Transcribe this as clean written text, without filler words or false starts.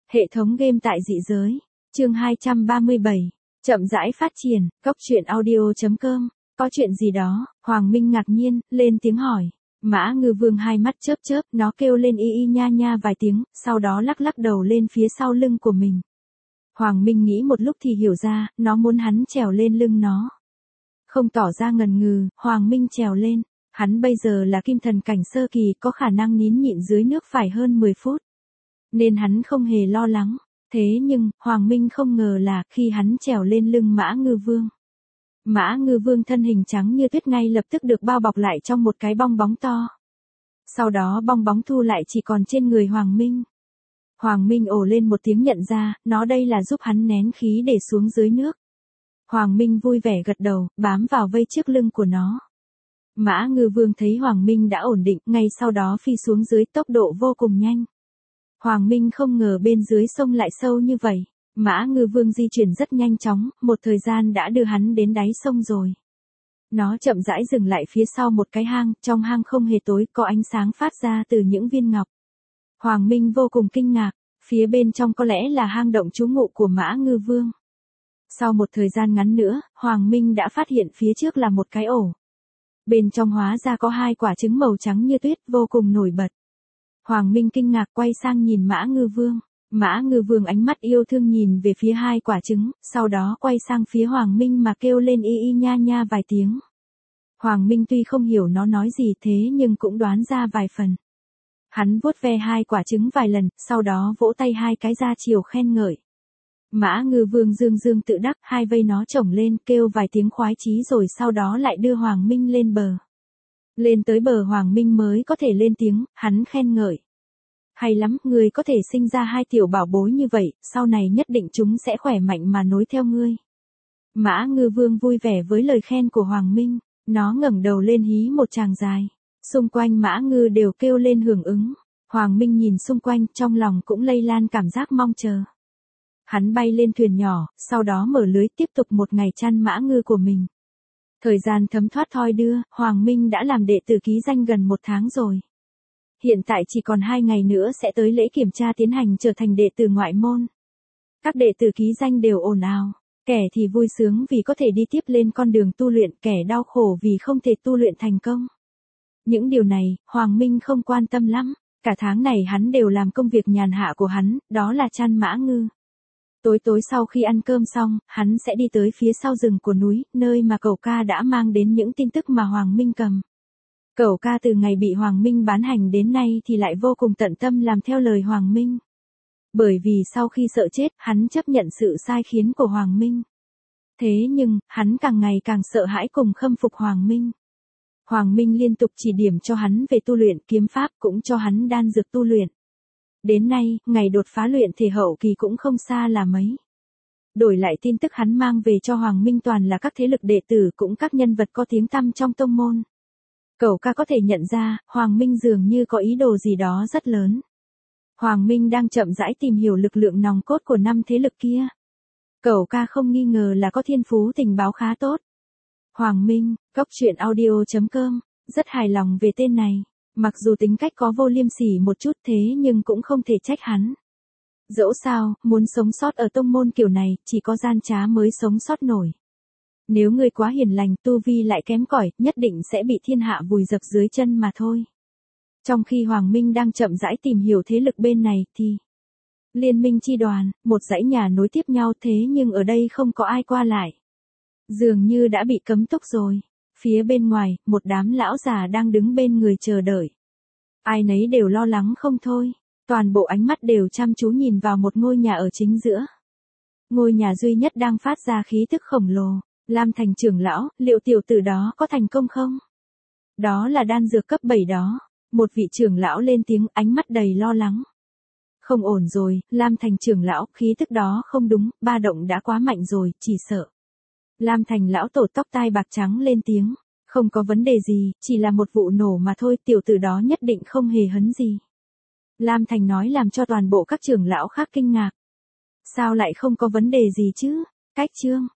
Hệ thống game tại dị giới. Chương 237. Chậm rãi phát triển, coctruyện audio.com. Có chuyện gì đó? Hoàng Minh ngạc nhiên, lên tiếng hỏi. Mã Ngư Vương hai mắt chớp chớp, nó kêu lên y y nha nha vài tiếng, sau đó lắc lắc đầu lên phía sau lưng của mình. Hoàng Minh nghĩ một lúc thì hiểu ra, nó muốn hắn trèo lên lưng nó. Không tỏ ra ngần ngừ, Hoàng Minh trèo lên. Hắn bây giờ là kim thần cảnh sơ kỳ, có khả năng nín nhịn dưới nước phải hơn 10 phút. Nên hắn không hề lo lắng. Thế nhưng, Hoàng Minh không ngờ là khi hắn trèo lên lưng Mã Ngư Vương. Mã Ngư Vương thân hình trắng như tuyết ngay lập tức được bao bọc lại trong một cái bong bóng to. Sau đó bong bóng thu lại chỉ còn trên người Hoàng Minh. Hoàng Minh ồ lên một tiếng nhận ra, nó đây là giúp hắn nén khí để xuống dưới nước. Hoàng Minh vui vẻ gật đầu, bám vào vây trước lưng của nó. Mã Ngư Vương thấy Hoàng Minh đã ổn định, ngay sau đó phi xuống dưới tốc độ vô cùng nhanh. Hoàng Minh không ngờ bên dưới sông lại sâu như vậy. Mã Ngư Vương di chuyển rất nhanh chóng, một thời gian đã đưa hắn đến đáy sông rồi. Nó chậm rãi dừng lại phía sau một cái hang, trong hang không hề tối, có ánh sáng phát ra từ những viên ngọc. Hoàng Minh vô cùng kinh ngạc, phía bên trong có lẽ là hang động trú ngụ của Mã Ngư Vương. Sau một thời gian ngắn nữa, Hoàng Minh đã phát hiện phía trước là một cái ổ. Bên trong hóa ra có hai quả trứng màu trắng như tuyết, vô cùng nổi bật. Hoàng Minh kinh ngạc quay sang nhìn Mã Ngư Vương. Mã Ngư Vương ánh mắt yêu thương nhìn về phía hai quả trứng, sau đó quay sang phía Hoàng Minh mà kêu lên y y nha nha vài tiếng. Hoàng Minh tuy không hiểu nó nói gì thế nhưng cũng đoán ra vài phần. Hắn vuốt ve hai quả trứng vài lần, sau đó vỗ tay hai cái ra chiều khen ngợi. Mã Ngư Vương dương dương tự đắc, hai vây nó chổng lên kêu vài tiếng khoái chí rồi sau đó lại đưa Hoàng Minh lên bờ. Lên tới bờ Hoàng Minh mới có thể lên tiếng, hắn khen ngợi. Hay lắm, ngươi có thể sinh ra hai tiểu bảo bối như vậy, sau này nhất định chúng sẽ khỏe mạnh mà nối theo ngươi. Mã Ngư Vương vui vẻ với lời khen của Hoàng Minh, nó ngẩng đầu lên hí một tràng dài. Xung quanh Mã Ngư đều kêu lên hưởng ứng. Hoàng Minh nhìn xung quanh, trong lòng cũng lây lan cảm giác mong chờ. Hắn bay lên thuyền nhỏ, sau đó mở lưới tiếp tục một ngày chăn Mã Ngư của mình. Thời gian thấm thoát thoi đưa, Hoàng Minh đã làm đệ tử ký danh gần 1 tháng rồi. Hiện tại chỉ còn 2 ngày nữa sẽ tới lễ kiểm tra tiến hành trở thành đệ tử ngoại môn. Các đệ tử ký danh đều ồn ào, kẻ thì vui sướng vì có thể đi tiếp lên con đường tu luyện, kẻ đau khổ vì không thể tu luyện thành công. Những điều này, Hoàng Minh không quan tâm lắm, cả tháng này hắn đều làm công việc nhàn hạ của hắn, đó là chăn Mã Ngư. Tối sau khi ăn cơm xong, hắn sẽ đi tới phía sau rừng của núi, nơi mà cẩu ca đã mang đến những tin tức mà Hoàng Minh cầm. Cẩu ca từ ngày bị Hoàng Minh bán hành đến nay thì lại vô cùng tận tâm làm theo lời Hoàng Minh. Bởi vì sau khi sợ chết, hắn chấp nhận sự sai khiến của Hoàng Minh. Thế nhưng, hắn càng ngày càng sợ hãi cùng khâm phục Hoàng Minh. Hoàng Minh liên tục chỉ điểm cho hắn về tu luyện kiếm pháp, cũng cho hắn đan dược tu luyện. Đến nay, ngày đột phá luyện thể hậu kỳ cũng không xa là mấy. Đổi lại tin tức hắn mang về cho Hoàng Minh toàn là các thế lực đệ tử cũng các nhân vật có tiếng tăm trong tông môn. Cẩu ca có thể nhận ra, Hoàng Minh dường như có ý đồ gì đó rất lớn. Hoàng Minh đang chậm rãi tìm hiểu lực lượng nòng cốt của 5 thế lực kia. Cẩu ca không nghi ngờ là có thiên phú tình báo khá tốt. Hoàng Minh, coctruyện audio.com, rất hài lòng về tên này. Mặc dù tính cách có vô liêm sỉ một chút thế nhưng cũng không thể trách hắn. Dẫu sao, muốn sống sót ở tông môn kiểu này, chỉ có gian trá mới sống sót nổi. Nếu người quá hiền lành, tu vi lại kém cỏi, nhất định sẽ bị thiên hạ vùi dập dưới chân mà thôi. Trong khi Hoàng Minh đang chậm rãi tìm hiểu thế lực bên này thì Liên minh chi đoàn, một dãy nhà nối tiếp nhau thế nhưng ở đây không có ai qua lại. Dường như đã bị cấm túc rồi. Phía bên ngoài, một đám lão già đang đứng bên người chờ đợi. Ai nấy đều lo lắng không thôi. Toàn bộ ánh mắt đều chăm chú nhìn vào một ngôi nhà ở chính giữa. Ngôi nhà duy nhất đang phát ra khí tức khổng lồ. Lam Thành trưởng lão, liệu tiểu tử đó có thành công không? Đó là đan dược cấp 7 đó. Một vị trưởng lão lên tiếng, ánh mắt đầy lo lắng. Không ổn rồi, Lam Thành trưởng lão, khí tức đó không đúng, ba động đã quá mạnh rồi, chỉ sợ. Lam Thành lão tổ tóc tai bạc trắng lên tiếng. Không có vấn đề gì, chỉ là một vụ nổ mà thôi, tiểu tử đó nhất định không hề hấn gì. Lam Thành nói làm cho toàn bộ các trưởng lão khác kinh ngạc. Sao lại không có vấn đề gì chứ? Cách chương.